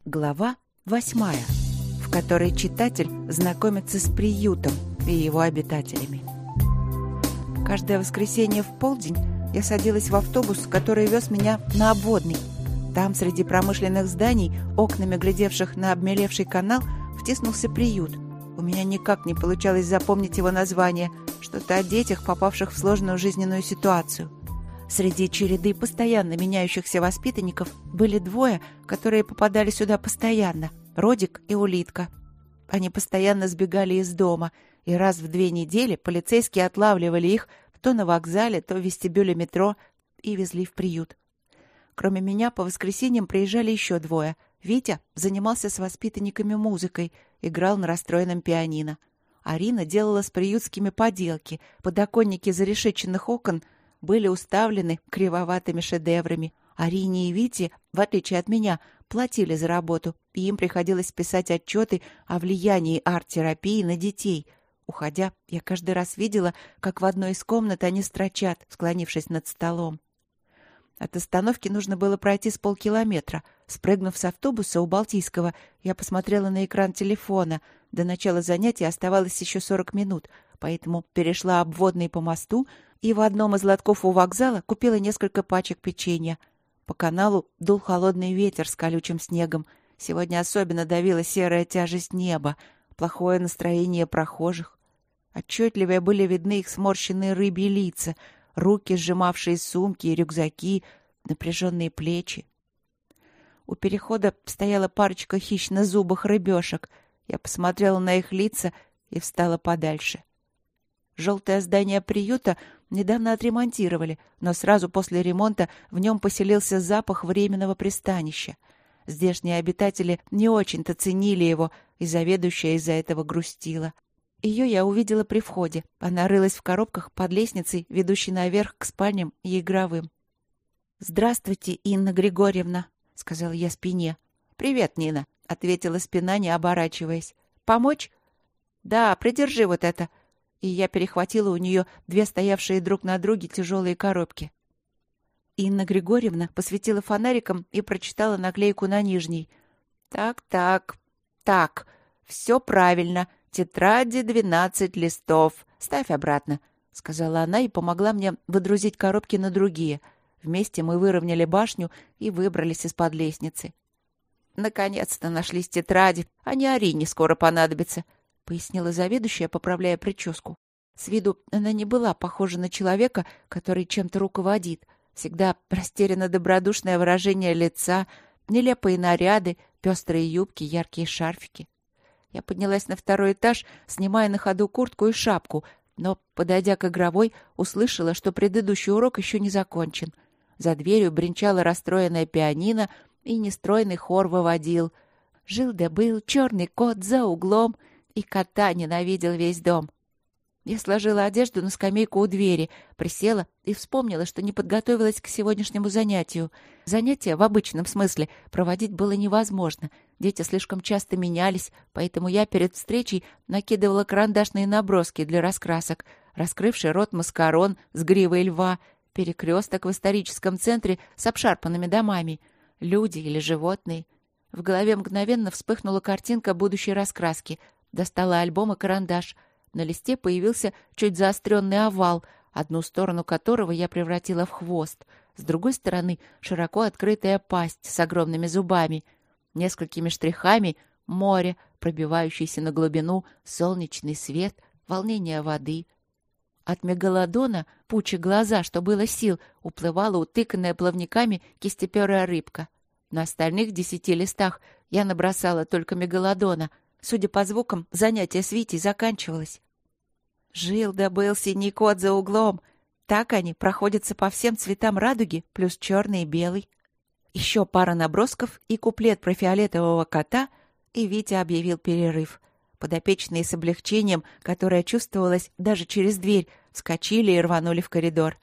Глава 8, в которой читатель знакомится с приютом и его обитателями. Каждое воскресенье в полдень я садилась в автобус, который вез меня на Обводный. Там, среди промышленных зданий, окнами глядевших на обмелевший канал, втиснулся приют. У меня никак не получалось запомнить его название, что-то о детях, попавших в сложную жизненную ситуацию. Среди череды постоянно меняющихся воспитанников были двое, которые попадали сюда постоянно — Родик и Улитка. Они постоянно сбегали из дома, и раз в 2 недели полицейские отлавливали их то на вокзале, то в вестибюле метро и везли в приют. Кроме меня, по воскресеньям приезжали еще 2. Витя занимался с воспитанниками музыкой, играл на расстроенном пианино. Арина делала с приютскими поделки. Подоконники зарешеченных окон были уставлены кривоватыми шедеврами. Арине и Вите, в отличие от меня, платили за работу, и им приходилось писать отчеты о влиянии арт-терапии на детей. Уходя, я каждый раз видела, как в одной из комнат они строчат, склонившись над столом. От остановки нужно было пройти с полкилометра. Спрыгнув с автобуса у Балтийского, я посмотрела на экран телефона. До начала занятия оставалось еще 40 минут, поэтому перешла Обводный по мосту и в одном из лотков у вокзала купила несколько пачек печенья. По каналу дул холодный ветер с колючим снегом. Сегодня особенно давила серая тяжесть неба, плохое настроение прохожих. Отчетливее были видны их сморщенные рыбьи лица, руки, сжимавшие сумки и рюкзаки, напряженные плечи. У перехода стояла парочка хищно-зубых рыбешек. Я посмотрела на их лица и встала подальше. Желтое здание приюта недавно отремонтировали, но сразу после ремонта в нем поселился запах временного пристанища. Здешние обитатели не очень-то ценили его, и заведующая из-за этого грустила. Ее я увидела при входе. Она рылась в коробках под лестницей, ведущей наверх к спальням и игровым. «Здравствуйте, Инна Григорьевна», — сказала я спине. «Привет, Нина», — ответила спина, не оборачиваясь. «Помочь?» «Да, придержи вот это». И я перехватила у нее 2 стоявшие друг на друге тяжелые коробки. Инна Григорьевна посветила фонариком и прочитала наклейку на нижней. «Так, все правильно. Тетради 12 листов. Ставь обратно», — сказала она и помогла мне выдрузить коробки на другие. Вместе мы выровняли башню и выбрались из-под лестницы. «Наконец-то нашлись тетради. Они Арине скоро понадобятся», — пояснила заведующая, поправляя прическу. С виду она не была похожа на человека, который чем-то руководит. Всегда растерянно-добродушное выражение лица, нелепые наряды, пестрые юбки, яркие шарфики. Я поднялась на 2-й этаж, снимая на ходу куртку и шапку, но, подойдя к игровой, услышала, что предыдущий урок еще не закончен. За дверью бренчало расстроенное пианино, и нестройный хор выводил: «Жил да был черный кот за углом, и кота ненавидел весь дом». Я сложила одежду на скамейку у двери, присела и вспомнила, что не подготовилась к сегодняшнему занятию. Занятия в обычном смысле проводить было невозможно. Дети слишком часто менялись, поэтому я перед встречей накидывала карандашные наброски для раскрасок. Раскрывший рот маскарон с гривой льва, перекресток в историческом центре с обшарпанными домами, люди или животные. В голове мгновенно вспыхнула картинка будущей раскраски. Достала альбом и карандаш. На листе появился чуть заостренный овал, одну сторону которого я превратила в хвост. С другой стороны — широко открытая пасть с огромными зубами. Несколькими штрихами — море, пробивающееся на глубину, солнечный свет, волнение воды. От мегалодона, пуча глаза, что было сил, уплывала утыканная плавниками кистеперая рыбка. На остальных 10 листах я набросала только мегалодона. Судя по звукам, занятие с Витей заканчивалось. Жил да был синий кот за углом. Так они проходятся по всем цветам радуги, плюс черный и белый. Еще пара набросков и куплет про фиолетового кота, и Витя объявил перерыв. Подопечные с облегчением, которое чувствовалось даже через дверь, вскочили и рванули в коридор.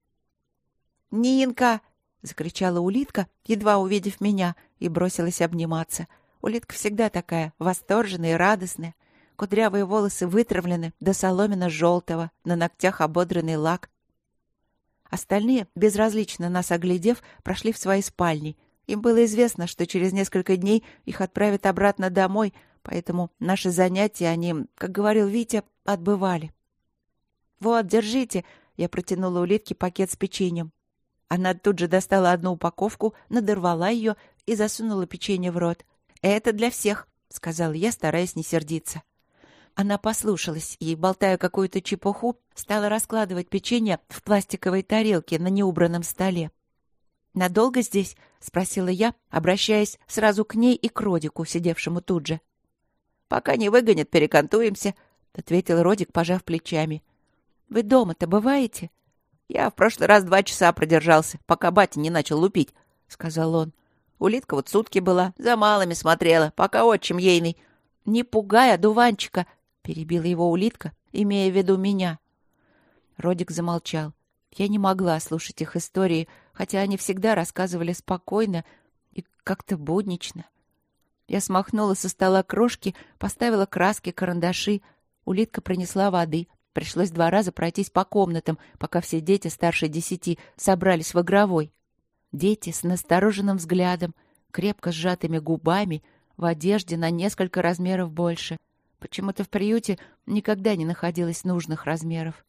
«Нинка!» — закричала Улитка, едва увидев меня, и бросилась обниматься. Улитка всегда такая, восторженная и радостная. Кудрявые волосы вытравлены до соломенно-желтого, на ногтях ободранный лак. Остальные, безразлично нас оглядев, прошли в свои спальни. Им было известно, что через несколько дней их отправят обратно домой, поэтому наши занятия они, как говорил Витя, отбывали. «Вот, держите!» — я протянула улитке пакет с печеньем. Она тут же достала одну упаковку, надорвала ее и засунула печенье в рот. «Это для всех», — сказала я, стараясь не сердиться. Она послушалась и, болтая какую-то чепуху, стала раскладывать печенье в пластиковой тарелке на неубранном столе. «Надолго здесь?» — спросила я, обращаясь сразу к ней и к Родику, сидевшему тут же. «Пока не выгонят, перекантуемся», — ответил Родик, пожав плечами. «Вы дома-то бываете?» «Я в прошлый раз 2 часа продержался, пока батя не начал лупить», — сказал он. «Улитка вот сутки была, за малыми смотрела, пока отчим ейный». «Не пугай одуванчика», — перебила его улитка, имея в виду меня. Родик замолчал. Я не могла слушать их истории, хотя они всегда рассказывали спокойно и как-то буднично. Я смахнула со стола крошки, поставила краски, карандаши. Улитка принесла воды. Пришлось 2 раза пройтись по комнатам, пока все дети старше 10 собрались в игровой. Дети с настороженным взглядом, крепко сжатыми губами, в одежде на несколько размеров больше. Почему-то в приюте никогда не находилось нужных размеров.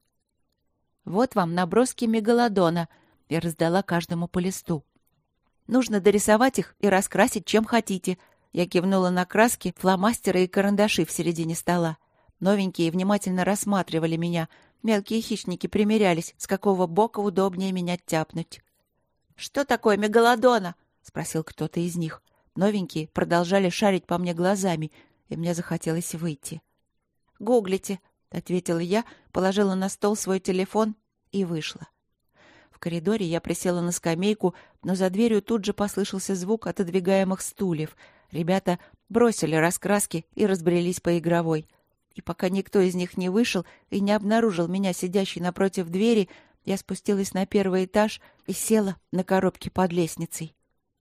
«Вот вам наброски мегалодона», — я раздала каждому по листу. «Нужно дорисовать их и раскрасить, чем хотите». Я кивнула на краски, фломастеры и карандаши в середине стола. Новенькие внимательно рассматривали меня. Мелкие хищники примерялись, с какого бока удобнее меня тяпнуть. «Что такое мегалодона?» — спросил кто-то из них. Новенькие продолжали шарить по мне глазами, и мне захотелось выйти. «Гуглите», — ответила я, положила на стол свой телефон и вышла. В коридоре я присела на скамейку, но за дверью тут же послышался звук отодвигаемых стульев. Ребята бросили раскраски и разбрелись по игровой. И пока никто из них не вышел и не обнаружил меня сидящей напротив двери, я спустилась на 1-й этаж и села на коробке под лестницей.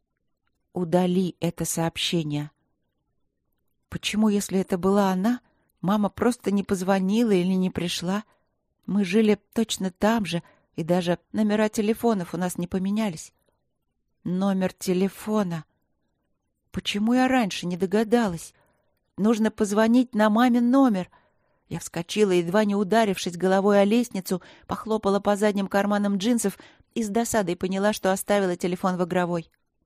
«Удали это сообщение». Почему, если это была она, мама просто не позвонила или не пришла? Мы жили точно там же, и даже номера телефонов у нас не поменялись. Номер телефона. Почему я раньше не догадалась? Нужно позвонить на мамин номер. Я вскочила, едва не ударившись головой о лестницу, похлопала по задним карманам джинсов и с досадой поняла, что оставила телефон в игровой.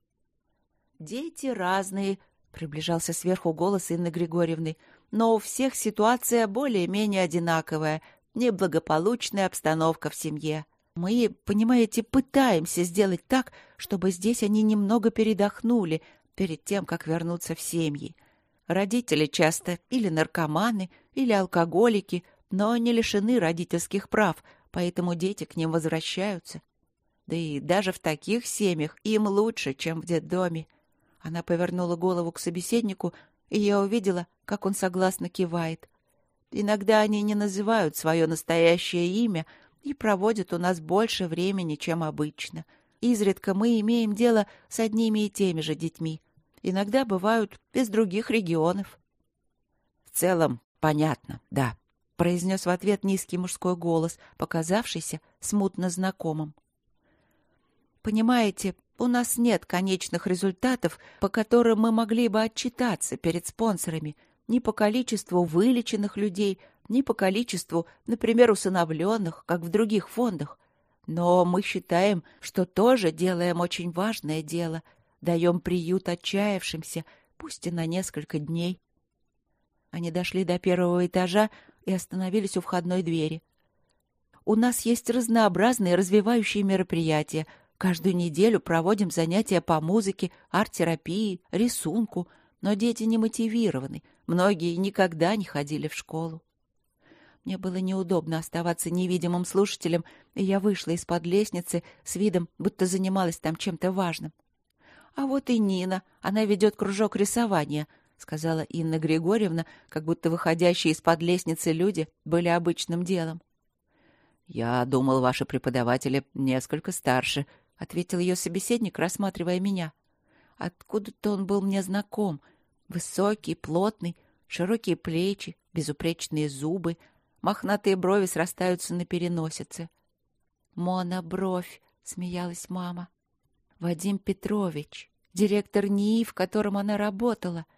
«Дети разные», — приближался сверху голос Инны Григорьевны, «но у всех ситуация более-менее одинаковая, неблагополучная обстановка в семье. Мы, понимаете, пытаемся сделать так, чтобы здесь они немного передохнули перед тем, как вернуться в семьи. Родители часто или наркоманы, или алкоголики, но не лишены родительских прав, поэтому дети к ним возвращаются. Да и даже в таких семьях им лучше, чем в детдоме». Она повернула голову к собеседнику, и я увидела, как он согласно кивает. «Иногда они не называют свое настоящее имя и проводят у нас больше времени, чем обычно. Изредка мы имеем дело с одними и теми же детьми. Иногда бывают из других регионов». «В целом, понятно, да», — произнес в ответ низкий мужской голос, показавшийся смутно знакомым. «Понимаете, у нас нет конечных результатов, по которым мы могли бы отчитаться перед спонсорами, ни по количеству вылеченных людей, ни по количеству, например, усыновленных, как в других фондах. Но мы считаем, что тоже делаем очень важное дело, даем приют отчаявшимся, пусть и на несколько дней». Они дошли до 1-го этажа и остановились у входной двери. «У нас есть разнообразные развивающие мероприятия. Каждую неделю проводим занятия по музыке, арт-терапии, рисунку, но дети не мотивированы, многие никогда не ходили в школу». Мне было неудобно оставаться невидимым слушателем, и я вышла из-под лестницы с видом, будто занималась там чем-то важным. «А вот и Нина, она ведет кружок рисования», — сказала Инна Григорьевна, как будто выходящие из-под лестницы люди были обычным делом. «Я думал, ваши преподаватели несколько старше», — ответил ее собеседник, рассматривая меня. Откуда-то он был мне знаком. Высокий, плотный, широкие плечи, безупречные зубы, мохнатые брови срастаются на переносице. «Монобровь», — смеялась мама. «Вадим Петрович, директор НИИ, в котором она работала.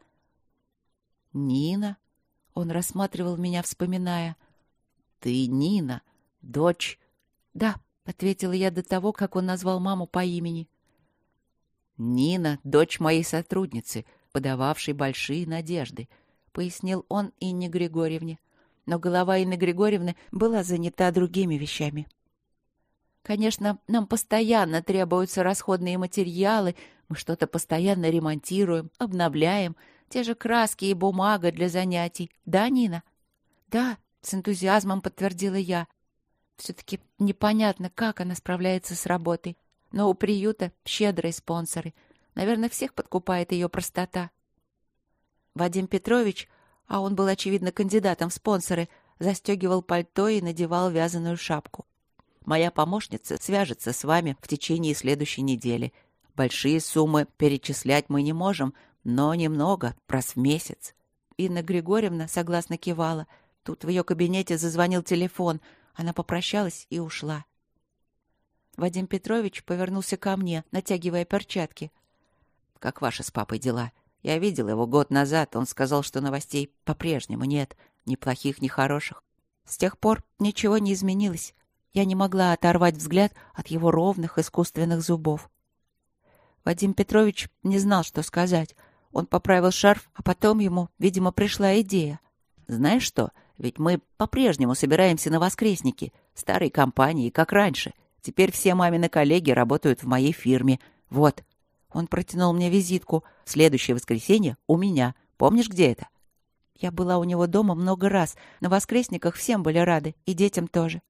«Нина?» — он рассматривал меня, вспоминая. «Ты Нина, дочь...» «Да», — ответила я до того, как он назвал маму по имени. «Нина — дочь моей сотрудницы, подававшей большие надежды», — пояснил он Инне Григорьевне. Но голова Инны Григорьевны была занята другими вещами. «Конечно, нам постоянно требуются расходные материалы, мы что-то постоянно ремонтируем, обновляем, те же краски и бумага для занятий. Да, Нина?» «Да», — с энтузиазмом подтвердила я. Все-таки непонятно, как она справляется с работой. Но у приюта щедрые спонсоры. Наверное, всех подкупает ее простота. Вадим Петрович, а он был, очевидно, кандидатом в спонсоры, застегивал пальто и надевал вязаную шапку. «Моя помощница свяжется с вами в течение следующей недели. Большие суммы перечислять мы не можем, но немного, раз в месяц». Инна Григорьевна согласно кивала. Тут в ее кабинете зазвонил телефон. Она попрощалась и ушла. Вадим Петрович повернулся ко мне, натягивая перчатки. «Как ваши с папой дела? Я видел его год назад. Он сказал, что новостей по-прежнему нет. Ни плохих, ни хороших». С тех пор ничего не изменилось. Я не могла оторвать взгляд от его ровных искусственных зубов. Вадим Петрович не знал, что сказать. Он поправил шарф, а потом ему, видимо, пришла идея. «Знаешь что? Ведь мы по-прежнему собираемся на воскресники. Старой компании, как раньше. Теперь все мамины коллеги работают в моей фирме. Вот». Он протянул мне визитку. «Следующее воскресенье у меня. Помнишь, где это?» Я была у него дома много раз. На воскресниках всем были рады, и детям тоже.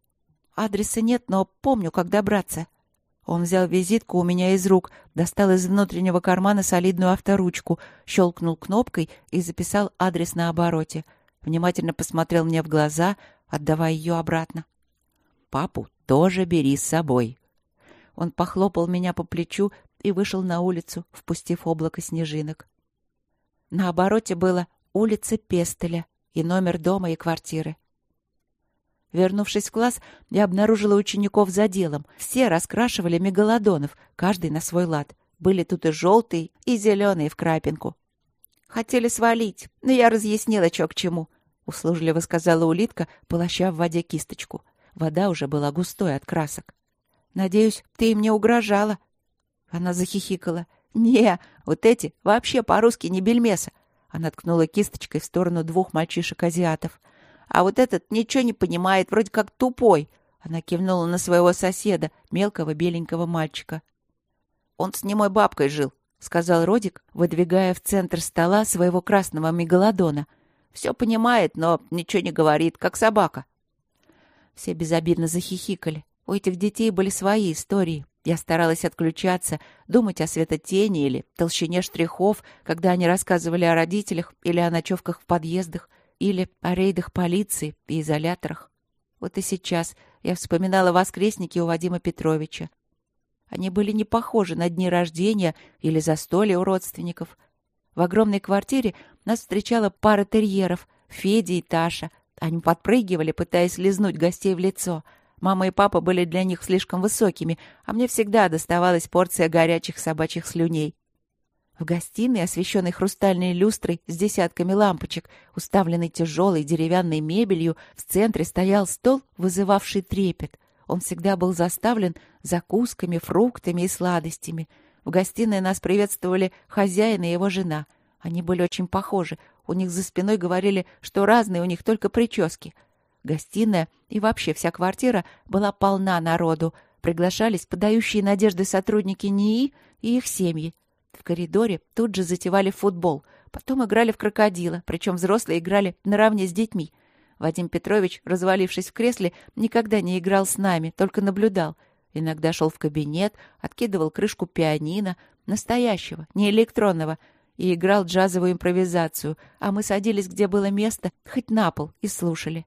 Адреса нет, но помню, как добраться. Он взял визитку у меня из рук, достал из внутреннего кармана солидную авторучку, щелкнул кнопкой и записал адрес на обороте. Внимательно посмотрел мне в глаза, отдавая ее обратно. «Папу тоже бери с собой». Он похлопал меня по плечу и вышел на улицу, впустив облако снежинок. На обороте было улица Пестеля и номер дома и квартиры. Вернувшись в класс, я обнаружила учеников за делом. Все раскрашивали мегалодонов, каждый на свой лад. Были тут и желтые, и зеленые в крапинку. Хотели свалить, но я разъяснила, что к чему, — услужливо сказала улитка, полоща в воде кисточку. Вода уже была густой от красок. «Надеюсь, ты им не угрожала?» Она захихикала. «Не, вот эти вообще по-русски не бельмеса». Она ткнула кисточкой в сторону двух мальчишек-азиатов. «А вот этот ничего не понимает, вроде как тупой». Она кивнула на своего соседа, мелкого беленького мальчика. «Он с немой бабкой жил», — сказал Родик, выдвигая в центр стола своего красного мегалодона. «Все понимает, но ничего не говорит, как собака». Все безобидно захихикали. У этих детей были свои истории. Я старалась отключаться, думать о светотени или толщине штрихов, когда они рассказывали о родителях или о ночевках в подъездах, или о рейдах полиции и изоляторах. Вот и сейчас я вспоминала воскресники у Вадима Петровича. Они были не похожи на дни рождения или застолья у родственников. В огромной квартире нас встречала пара терьеров, Федя и Таша. Они подпрыгивали, пытаясь лизнуть гостей в лицо. Мама и папа были для них слишком высокими, а мне всегда доставалась порция горячих собачьих слюней. В гостиной, освещенной хрустальной люстрой с десятками лампочек, уставленной тяжелой деревянной мебелью, в центре стоял стол, вызывавший трепет. Он всегда был заставлен закусками, фруктами и сладостями. В гостиной нас приветствовали хозяин и его жена. Они были очень похожи. У них за спиной говорили, что разные у них только прически. Гостиная и вообще вся квартира была полна народу. Приглашались подающие надежды сотрудники НИИ и их семьи. В коридоре тут же затевали футбол. Потом играли в крокодила, причем взрослые играли наравне с детьми. Вадим Петрович, развалившись в кресле, никогда не играл с нами, только наблюдал. Иногда шел в кабинет, откидывал крышку пианино, настоящего, не электронного, и играл джазовую импровизацию, а мы садились, где было место, хоть на пол, и слушали.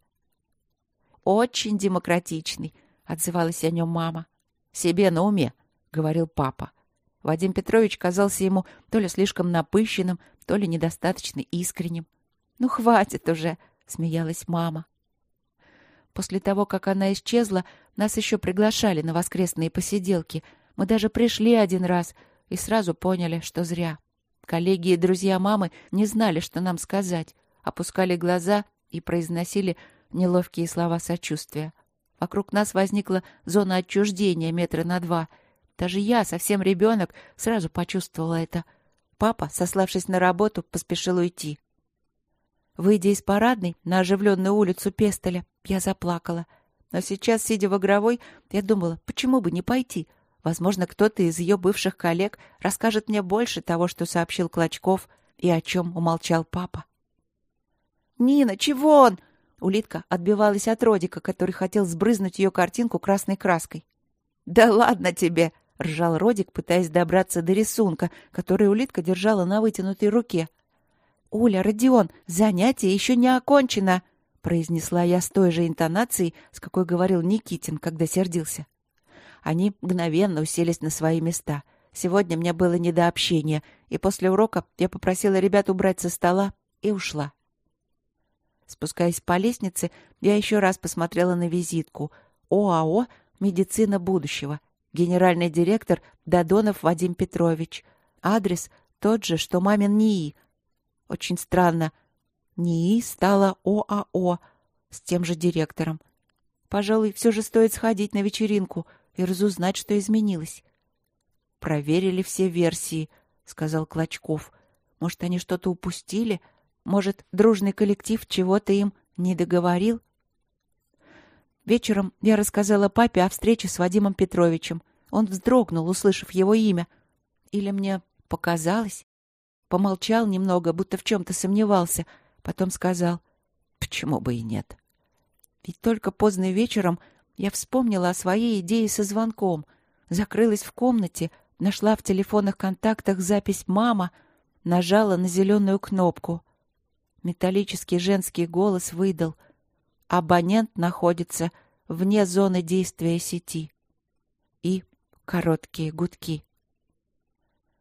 «Очень демократичный», — отзывалась о нем мама. «Себе на уме», — говорил папа. Вадим Петрович казался ему то ли слишком напыщенным, то ли недостаточно искренним. «Ну, хватит уже», — смеялась мама. После того, как она исчезла, нас еще приглашали на воскресные посиделки. Мы даже пришли один раз, и сразу поняли, что зря. Коллеги и друзья мамы не знали, что нам сказать, опускали глаза и произносили неловкие слова сочувствия. Вокруг нас возникла зона отчуждения 2 метра. Даже я, совсем ребенок, сразу почувствовала это. Папа, сославшись на работу, поспешил уйти. Выйдя из парадной на оживленную улицу Пестеля, я заплакала. Но сейчас, сидя в игровой, я думала, почему бы не пойти? Возможно, кто-то из ее бывших коллег расскажет мне больше того, что сообщил Клочков и о чем умолчал папа. «Нина, чего он?» Улитка отбивалась от Родика, который хотел сбрызнуть ее картинку красной краской. «Да ладно тебе!» — ржал Родик, пытаясь добраться до рисунка, который улитка держала на вытянутой руке. «Уля, Родион, занятие еще не окончено!» — произнесла я с той же интонацией, с какой говорил Никитин, когда сердился. Они мгновенно уселись на свои места. Сегодня мне было не до общения, и после урока я попросила ребят убрать со стола и ушла. Спускаясь по лестнице, я еще раз посмотрела на визитку. ОАО «Медицина будущего». Генеральный директор Додонов Вадим Петрович. Адрес тот же, что мамин НИИ. Очень странно. НИИ стала ОАО с тем же директором. Пожалуй, все же стоит сходить на вечеринку и разузнать, что изменилось. «Проверили все версии», — сказал Клочков. «Может, они что-то упустили? Может, дружный коллектив чего-то им не договорил?» Вечером я рассказала папе о встрече с Вадимом Петровичем. Он вздрогнул, услышав его имя. Или мне показалось? Помолчал немного, будто в чем-то сомневался. Потом сказал, почему бы и нет. Ведь только поздно вечером я вспомнила о своей идее со звонком. Закрылась в комнате, нашла в телефонных контактах запись «Мама», нажала на зеленую кнопку. Металлический женский голос выдал: «Абонент находится вне зоны действия сети». И короткие гудки.